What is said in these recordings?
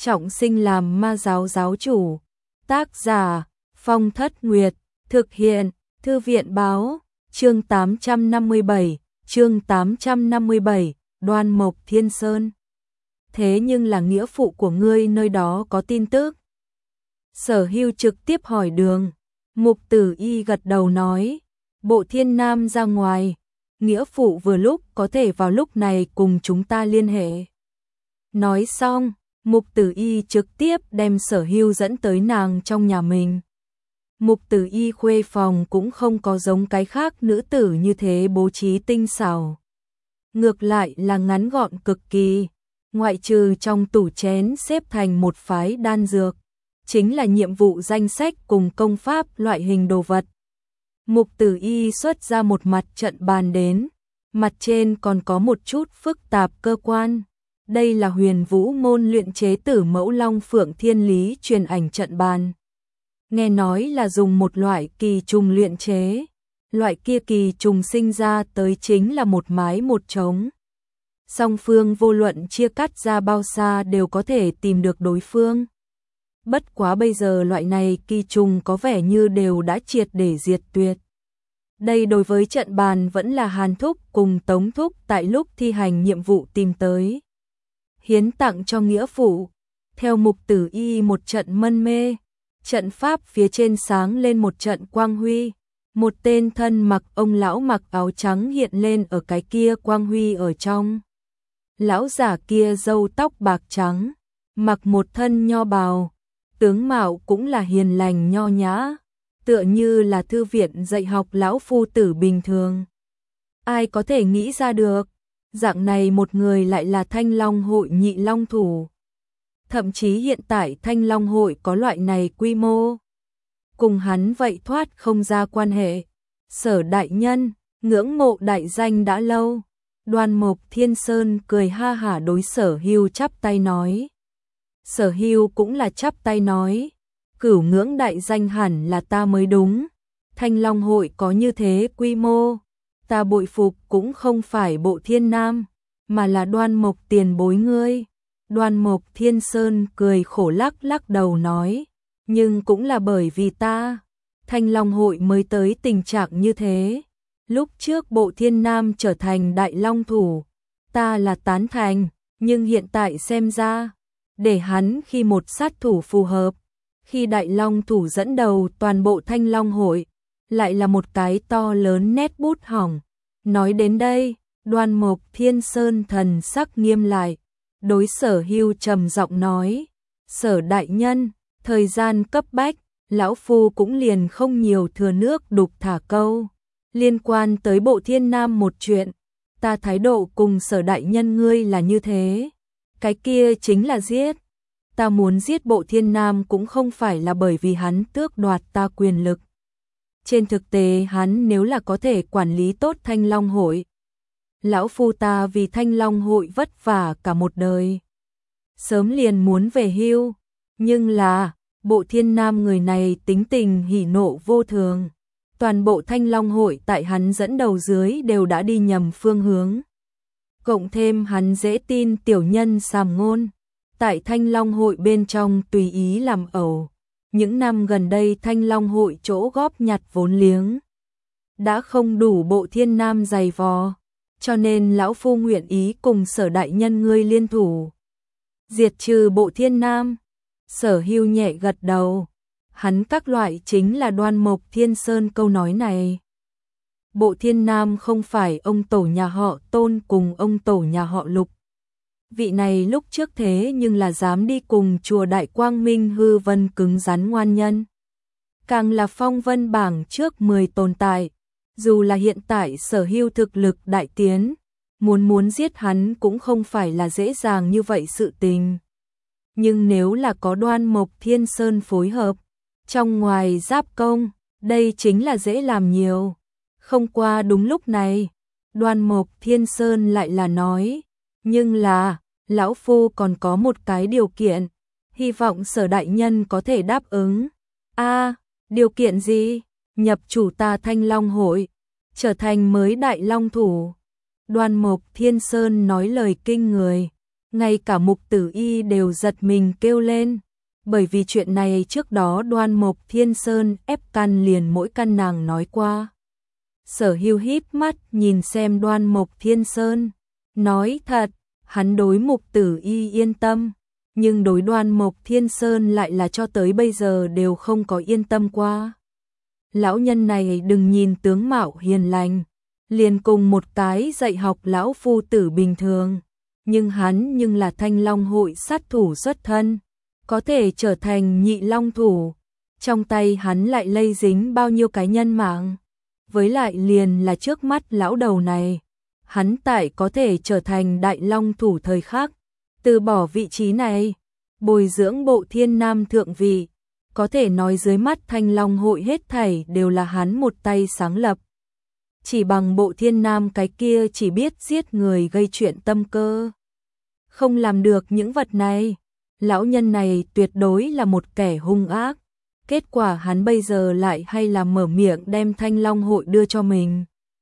trọng sinh làm ma giáo giáo chủ. Tác giả Phong Thất Nguyệt, thực hiện Thư viện báo, chương 857, Đoan Mộc Thiên Sơn. Thế nhưng là nghĩa phụ của ngươi nơi đó có tin tức? Sở Hưu trực tiếp hỏi đường. Mục Tử Y gật đầu nói, Bộ Thiên Nam ra ngoài, nghĩa phụ vừa lúc có thể vào lúc này cùng chúng ta liên hệ. Nói xong, Mục Tử Y trực tiếp đem Sở Hưu dẫn tới nàng trong nhà mình. Mục Tử Y khuê phòng cũng không có giống cái khác nữ tử như thế bố trí tinh xảo. Ngược lại là ngắn gọn cực kỳ, ngoại trừ trong tủ chén xếp thành một phái đan dược, chính là nhiệm vụ danh sách cùng công pháp loại hình đồ vật. Mục Tử Y xuất ra một mặt trận bàn đến, mặt trên còn có một chút phức tạp cơ quan. Đây là Huyền Vũ môn luyện chế Tử Mẫu Long Phượng Thiên Lý truyền ảnh trận bàn. Nghe nói là dùng một loại kỳ trùng luyện chế, loại kia kỳ trùng sinh ra tới chính là một mái một trống. Song phương vô luận chia cắt ra bao xa đều có thể tìm được đối phương. Bất quá bây giờ loại này kỳ trùng có vẻ như đều đã triệt để diệt tuyệt. Đây đối với trận bàn vẫn là Hàn Thúc cùng Tống Thúc tại lúc thi hành nhiệm vụ tìm tới. Hiến tặng cho nghĩa phụ, theo Mục Tử Y một trận mân mê, trận pháp phía trên sáng lên một trận quang huy, một tên thân mặc ông lão mặc áo trắng hiện lên ở cái kia quang huy ở trong. Lão giả kia râu tóc bạc trắng, mặc một thân nho bào, tướng mạo cũng là hiền lành nho nhã, tựa như là thư viện dạy học lão phu tử bình thường. Ai có thể nghĩ ra được, dạng này một người lại là Thanh Long hội nhị long thủ. Thậm chí hiện tại Thanh Long hội có loại này quy mô, cùng hắn vậy thoát không ra quan hệ. Sở đại nhân, ngưỡng mộ đại danh đã lâu. Đoan Mộc Thiên Sơn cười ha hả đối Sở Hưu chắp tay nói. Sở Hưu cũng là chắp tay nói, cửu ngưỡng đại danh hẳn là ta mới đúng. Thanh Long hội có như thế quy mô, ta bội phục cũng không phải Bộ Thiên Nam, mà là Đoan Mộc tiền bối ngươi. Đoan Mộc Thiên Sơn cười khổ lắc lắc đầu nói, nhưng cũng là bởi vì ta, Thanh Long hội mới tới tình trạng như thế. Lúc trước Bộ Thiên Nam trở thành đại long thủ, ta là tán thành, nhưng hiện tại xem ra, để hắn khi một sát thủ phù hợp, khi đại long thủ dẫn đầu toàn bộ Thanh Long hội, lại là một cái to lớn nét bút hỏng. Nói đến đây, Đoan Mộc Thiên Sơn thần sắc nghiêm lại, đối Sở Hưu trầm giọng nói, Sở đại nhân, thời gian cấp bách, lão phu cũng liền không nhiều thừa nước đục thả câu. Liên quan tới Bộ Thiên Nam một chuyện, ta thái độ cùng Sở đại nhân ngươi là như thế. Cái kia chính là giết. Ta muốn giết Bộ Thiên Nam cũng không phải là bởi vì hắn tước đoạt ta quyền lực. Trên thực tế hắn nếu là có thể quản lý tốt Thanh Long hội, lão phu ta vì Thanh Long hội vất vả cả một đời, sớm liền muốn về hưu. Nhưng là, Bộ Thiên Nam người này tính tình hỉ nộ vô thường. Toàn bộ Thanh Long hội tại hắn dẫn đầu dưới đều đã đi nhầm phương hướng. Cộng thêm hắn dễ tin tiểu nhân sàm ngôn, tại Thanh Long hội bên trong tùy ý làm ẩu. Những năm gần đây Thanh Long hội chỗ góp nhặt vốn liếng đã không đủ Bộ Thiên Nam dày vò, cho nên lão phu nguyện ý cùng Sở đại nhân ngươi liên thủ, diệt trừ Bộ Thiên Nam. Sở Hưu nhẹ gật đầu. Hắn các loại chính là Đoan Mộc Thiên Sơn câu nói này. Bộ Thiên Nam không phải ông tổ nhà họ Tôn cùng ông tổ nhà họ Lục. Vị này lúc trước thế nhưng là dám đi cùng chùa Đại Quang Minh hư vân cứng rắn ngoan nhân. Càng là phong vân bảng trước 10 tồn tại. Dù là hiện tại Sở Hưu thực lực đại tiến, muốn giết hắn cũng không phải là dễ dàng như vậy sự tình. Nhưng nếu là có Đoan Mộc Thiên Sơn phối hợp, trong ngoài giáp công, đây chính là dễ làm nhiều. Không qua đúng lúc này, Đoan Mộc Thiên Sơn lại là nói, nhưng là, lão phu còn có một cái điều kiện, hy vọng Sở đại nhân có thể đáp ứng. Điều kiện gì? Nhập chủ ta Thanh Long hội, trở thành mới đại long thủ. Đoan Mộc Thiên Sơn nói lời kinh người, Ngay cả Mục Tử Y đều giật mình kêu lên, bởi vì chuyện này trước đó Đoan Mộc Thiên Sơn ép căn liền mỗi căn nàng nói qua. Sở Hưu híp mắt nhìn xem Đoan Mộc Thiên Sơn, nói thật, hắn đối Mục Tử Y yên tâm, nhưng đối Đoan Mộc Thiên Sơn lại là cho tới bây giờ đều không có yên tâm qua. Lão nhân này đừng nhìn tướng mạo hiền lành, liền cùng một cái dạy học lão phu tử bình thường, nhưng hắn nhưng là Thanh Long hội sát thủ xuất thân, có thể trở thành nhị long thủ, trong tay hắn lại lây dính bao nhiêu cái nhân mạng, với lại liền là trước mắt lão đầu này, hắn tại có thể trở thành đại long thủ thời khắc, từ bỏ vị trí này, bồi dưỡng Bộ Thiên Nam thượng vị, có thể nói dưới mắt Thanh Long hội hết thảy đều là hắn một tay sáng lập. Chỉ bằng Bộ Thiên Nam cái kia chỉ biết giết người gây chuyện tâm cơ, không làm được những vật này, lão nhân này tuyệt đối là một kẻ hung ác. Kết quả hắn bây giờ lại hay là mở miệng đem Thanh Long hội đưa cho mình.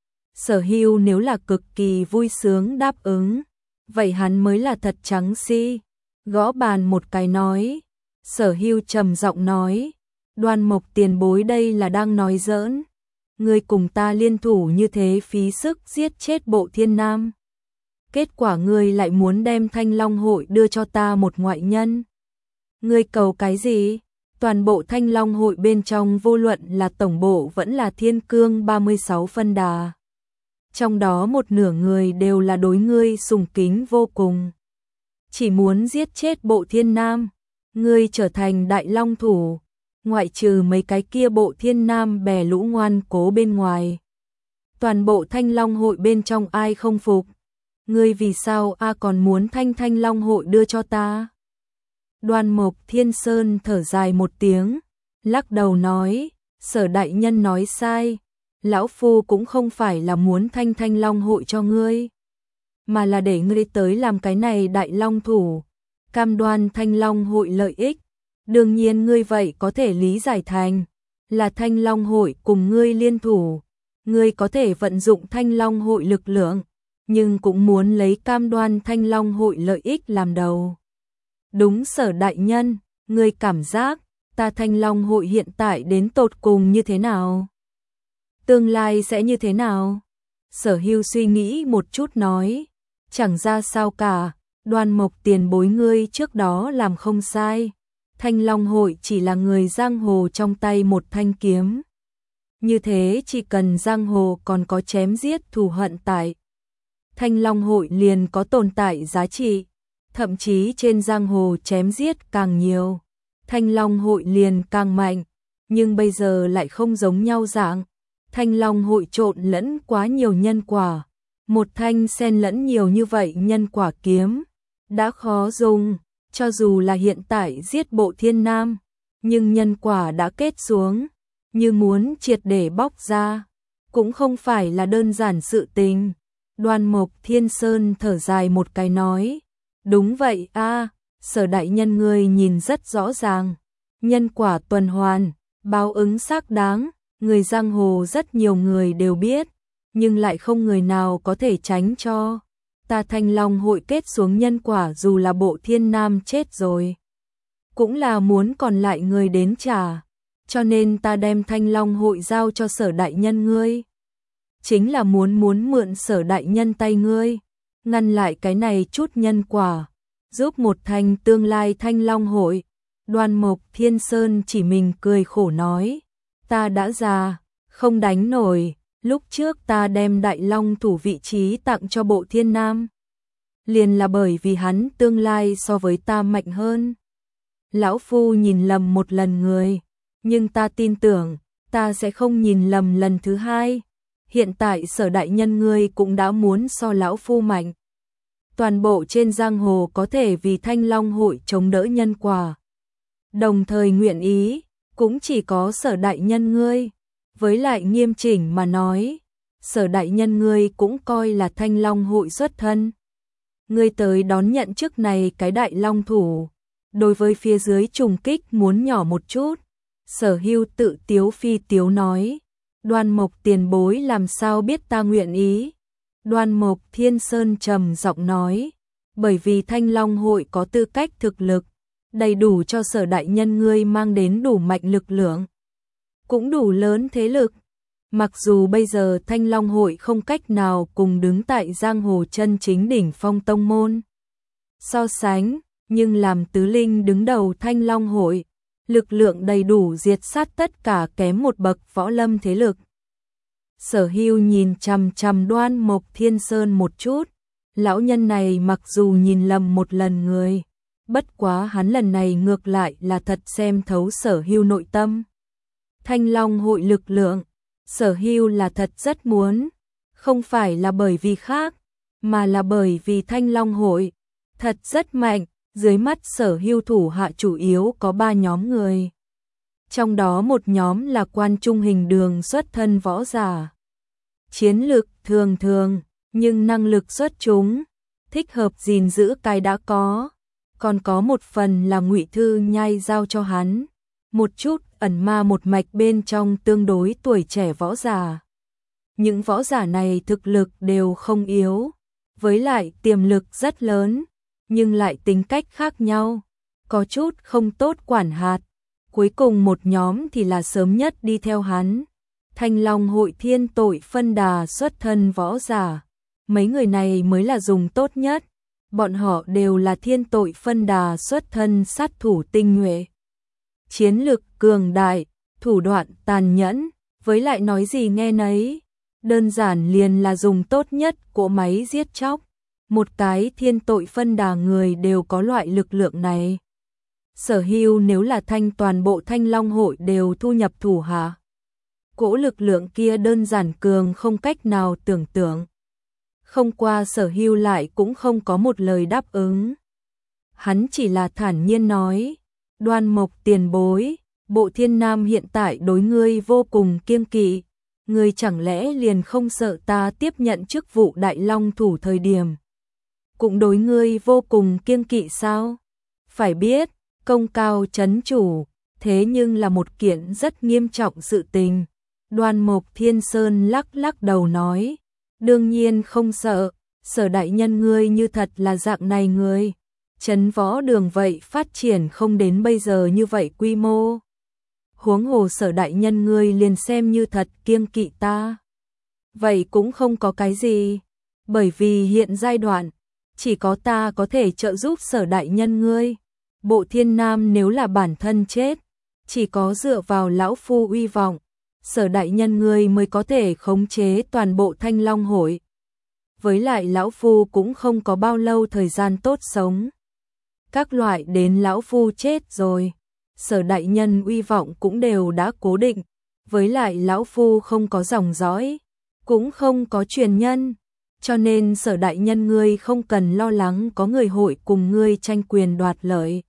Sở Hưu nếu là cực kỳ vui sướng đáp ứng, vậy hắn mới là thật trắng si. Gõ bàn một cái nói, Sở Hưu trầm giọng nói, Đoan Mộc tiền bối đây là đang nói giỡn. Ngươi cùng ta liên thủ như thế phí sức giết chết Bộ Thiên Nam. Kết quả ngươi lại muốn đem Thanh Long hội đưa cho ta một ngoại nhân. Ngươi cầu cái gì? Toàn bộ Thanh Long hội bên trong vô luận là tổng bộ vẫn là Thiên Cương 36 phân đà. Trong đó một nửa người đều là đối ngươi sùng kính vô cùng. Chỉ muốn giết chết Bộ Thiên Nam, ngươi trở thành đại long thủ, ngoại trừ mấy cái kia Bộ Thiên Nam bè lũ ngoan cố bên ngoài. Toàn bộ Thanh Long hội bên trong ai không phục? Ngươi vì sao còn muốn Thanh Long hội đưa cho ta? Đoan Mộc Thiên Sơn thở dài một tiếng, lắc đầu nói, Sở đại nhân nói sai, lão phu cũng không phải là muốn Thanh Long hội cho ngươi, mà là để ngươi tới làm cái này đại long thủ, cam đoan Thanh Long hội lợi ích. Đương nhiên ngươi vậy có thể lý giải thành là Thanh Long hội cùng ngươi liên thủ, ngươi có thể vận dụng Thanh Long hội lực lượng, nhưng cũng muốn lấy cam đoan Thanh Long hội lợi ích làm đầu. Đúng Sở đại nhân, ngươi cảm giác ta Thanh Long hội hiện tại đến tột cùng như thế nào? Tương lai sẽ như thế nào? Sở Hưu suy nghĩ một chút nói, chẳng ra sao cả, Đoan Mộc tiền bối ngươi trước đó làm không sai. Thanh Long hội chỉ là người giang hồ trong tay một thanh kiếm. Như thế chỉ cần giang hồ còn có chém giết thù hận tại, Thanh Long hội liền có tồn tại giá trị, thậm chí trên giang hồ chém giết càng nhiều, Thanh Long hội liền càng mạnh, nhưng bây giờ lại không giống nhau dạng. Thanh Long hội trộn lẫn quá nhiều nhân quả, một thanh xen lẫn nhiều như vậy nhân quả kiếm, đã khó dùng, cho dù là hiện tại giết Bộ Thiên Nam, nhưng nhân quả đã kết xuống, như muốn triệt để bóc ra, cũng không phải là đơn giản sự tình. Đoan Mộc Thiên Sơn thở dài một cái nói, đúng vậy Sở đại nhân ngươi nhìn rất rõ ràng, nhân quả tuần hoàn, báo ứng xác đáng, người giang hồ rất nhiều người đều biết, nhưng lại không người nào có thể tránh cho. Ta Thanh Long hội kết xuống nhân quả dù là Bộ Thiên Nam chết rồi, cũng là muốn còn lại người đến trả, cho nên ta đem Thanh Long hội giao cho Sở đại nhân ngươi. Chính là muốn mượn Sở đại nhân tay ngươi, ngăn lại cái này chút nhân quả, giúp một thành tương lai Thanh Long hội. Đoan Mộc Thiên Sơn chỉ mình cười khổ nói, ta đã già, không đánh nổi, lúc trước ta đem đại long thủ vị trí tặng cho Bộ Thiên Nam, liền là bởi vì hắn tương lai so với ta mạnh hơn. Lão phu nhìn lầm một lần người, nhưng ta tin tưởng, ta sẽ không nhìn lầm lần thứ hai. Hiện tại Sở đại nhân ngươi cũng đã muốn so lão phu mạnh. Toàn bộ trên giang hồ có thể vì Thanh Long hội chống đỡ nhân quả, đồng thời nguyện ý, cũng chỉ có Sở đại nhân ngươi. Với lại nghiêm chỉnh mà nói, Sở đại nhân ngươi cũng coi là Thanh Long hội xuất thân. Ngươi tới đón nhận chức này cái đại long thủ, đối với phía dưới trùng kích muốn nhỏ một chút. Sở Hưu tự tiếu phi tiếu nói, Đoan Mộc tiền bối làm sao biết ta nguyện ý? Đoan Mộc Thiên Sơn trầm giọng nói, bởi vì Thanh Long hội có tư cách thực lực, đầy đủ cho Sở đại nhân ngươi mang đến đủ mạnh lực lượng, cũng đủ lớn thế lực. Mặc dù bây giờ Thanh Long hội không cách nào cùng đứng tại giang hồ chân chính đỉnh phong tông môn so sánh, nhưng làm tứ linh đứng đầu Thanh Long hội, lực lượng đầy đủ diệt sát tất cả kém một bậc võ lâm thế lực. Sở Hưu nhìn chằm chằm Đoan Mộc Thiên Sơn một chút, lão nhân này mặc dù nhìn lầm một lần người, bất quá hắn lần này ngược lại là thật xem thấu Sở Hưu nội tâm. Thanh Long hội lực lượng, Sở Hưu là thật rất muốn, không phải là bởi vì khác, mà là bởi vì Thanh Long hội thật rất mạnh. Dưới mắt Sở Hưu thủ hạ chủ yếu có 3 nhóm người. Trong đó một nhóm là quan trung hình đường xuất thân võ giả. Chiến lực thường thường, nhưng năng lực xuất chúng, thích hợp gìn giữ cái đã có. Còn có một phần là Ngụy Thư Nhai giao cho hắn. Một chút ẩn ma một mạch bên trong tương đối tuổi trẻ võ giả. Những võ giả này thực lực đều không yếu, với lại tiềm lực rất lớn, nhưng lại tính cách khác nhau, có chút không tốt quản hạt. Cuối cùng một nhóm thì là sớm nhất đi theo hắn. Thanh Long hội thiên tội phân đà xuất thân võ giả. Mấy người này mới là dùng tốt nhất. Bọn họ đều là thiên tội phân đà xuất thân sát thủ tinh nhuệ. Chiến lực cường đại, thủ đoạn tàn nhẫn, với lại nói gì nghe nấy. Đơn giản liền là dùng tốt nhất của máy giết chóc. Một cái thiên tội phân đà người đều có loại lực lượng này. Sở Hưu nếu là toàn bộ Thanh Long hội đều thu nhập thủ hạ, cỗ lực lượng kia đơn giản cường không cách nào tưởng tượng. Không qua Sở Hưu lại cũng không có một lời đáp ứng. Hắn chỉ là thản nhiên nói, Đoan Mộc tiền bối, Bộ Thiên Nam hiện tại đối ngươi vô cùng kiêng kỵ, ngươi chẳng lẽ liền không sợ ta tiếp nhận chức vụ Đại Long thủ thời điểm cũng đối ngươi vô cùng kiêng kỵ sao? Phải biết, công cao trấn chủ, thế nhưng là một kiện rất nghiêm trọng sự tình. Đoan Mộc Thiên Sơn lắc lắc đầu nói, đương nhiên không sợ, Sở đại nhân ngươi như thật là dạng này người. Trấn võ đường vậy phát triển không đến bây giờ như vậy quy mô. Huống hồ Sở đại nhân ngươi liền xem như thật kiêng kỵ ta. Vậy cũng không có cái gì, bởi vì hiện giai đoạn, chỉ có ta có thể trợ giúp Sở đại nhân ngươi. Bộ Thiên Nam nếu là bản thân chết, chỉ có dựa vào lão phu uy vọng, Sở đại nhân ngươi mới có thể khống chế toàn bộ Thanh Long hội. Với lại lão phu cũng không có bao lâu thời gian tốt sống. Các loại đến lão phu chết rồi, Sở đại nhân uy vọng cũng đều đã cố định, với lại lão phu không có dòng dõi, cũng không có truyền nhân. Cho nên Sở đại nhân ngươi không cần lo lắng có người hội cùng ngươi tranh quyền đoạt lợi.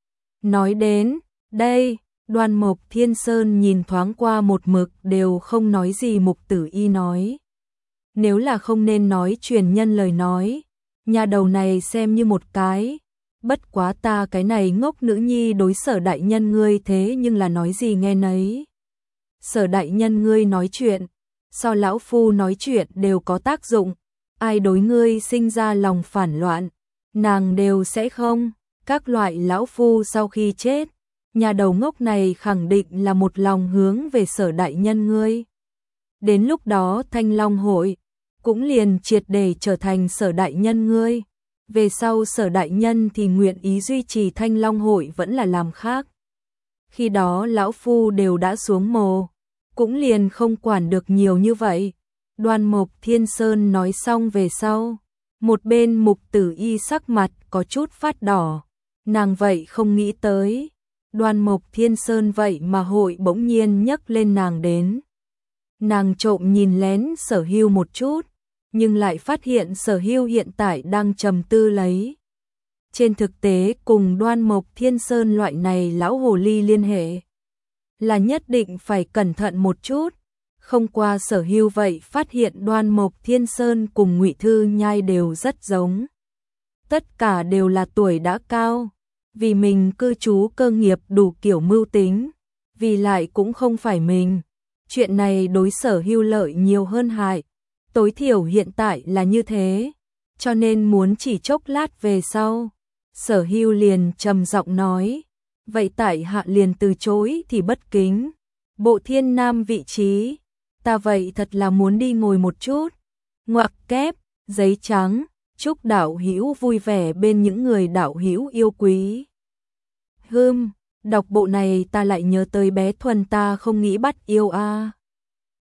Nói đến đây, Đoan Mộc Thiên Sơn nhìn thoáng qua một mực đều không nói gì Mục Tử Y nói. Nếu là không nên nói truyền nhân lời nói, nhà đầu này xem như một cái. Bất quá ta cái này ngốc nữ nhi đối Sở đại nhân ngươi thế nhưng là nói gì nghe nấy. Sở đại nhân ngươi nói chuyện, so lão phu nói chuyện đều có tác dụng. Ai đối ngươi sinh ra lòng phản loạn, nàng đều sẽ không. Các loại lão phu sau khi chết, nhà đầu ngốc này khẳng định là một lòng hướng về Sở đại nhân ngươi. Đến lúc đó Thanh Long hội cũng liền triệt để trở thành Sở đại nhân ngươi. Về sau Sở đại nhân thì nguyện ý duy trì Thanh Long hội vẫn là làm khác. Khi đó lão phu đều đã xuống mồ, cũng liền không quản được nhiều như vậy. Đoan Mộc Thiên Sơn nói xong về sau, một bên Mục Tử Y sắc mặt có chút phát đỏ. Nàng vậy không nghĩ tới, Đoan Mộc Thiên Sơn vậy mà hội bỗng nhiên nhấc lên nàng đến. Nàng trộm nhìn lén Sở Hưu một chút, nhưng lại phát hiện Sở Hưu hiện tại đang trầm tư lấy. Trên thực tế cùng Đoan Mộc Thiên Sơn loại này lão hồ ly liên hệ, là nhất định phải cẩn thận một chút. Không qua Sở Hưu vậy phát hiện Đoan Mộc Thiên Sơn cùng Ngụy Thư Nhai đều rất giống. Tất cả đều là tuổi đã cao, vì mình cư trú cơ nghiệp đủ kiểu mưu tính, vì lại cũng không phải mình. Chuyện này đối Sở Hưu lợi nhiều hơn hại, tối thiểu hiện tại là như thế. cho nên muốn chỉ chốc lát về sau. Sở Hưu liền trầm giọng nói, vậy tại hạ liền từ chối thì bất kính. Bộ Thiên Nam vị trí, ta vậy thật là muốn đi ngồi một chút. Ngoặc kép, giấy trắng, chúc đạo hữu vui vẻ bên những người đạo hữu yêu quý. Đọc bộ này ta lại nhớ tới bé Thuần ta không nghĩ bắt yêu a.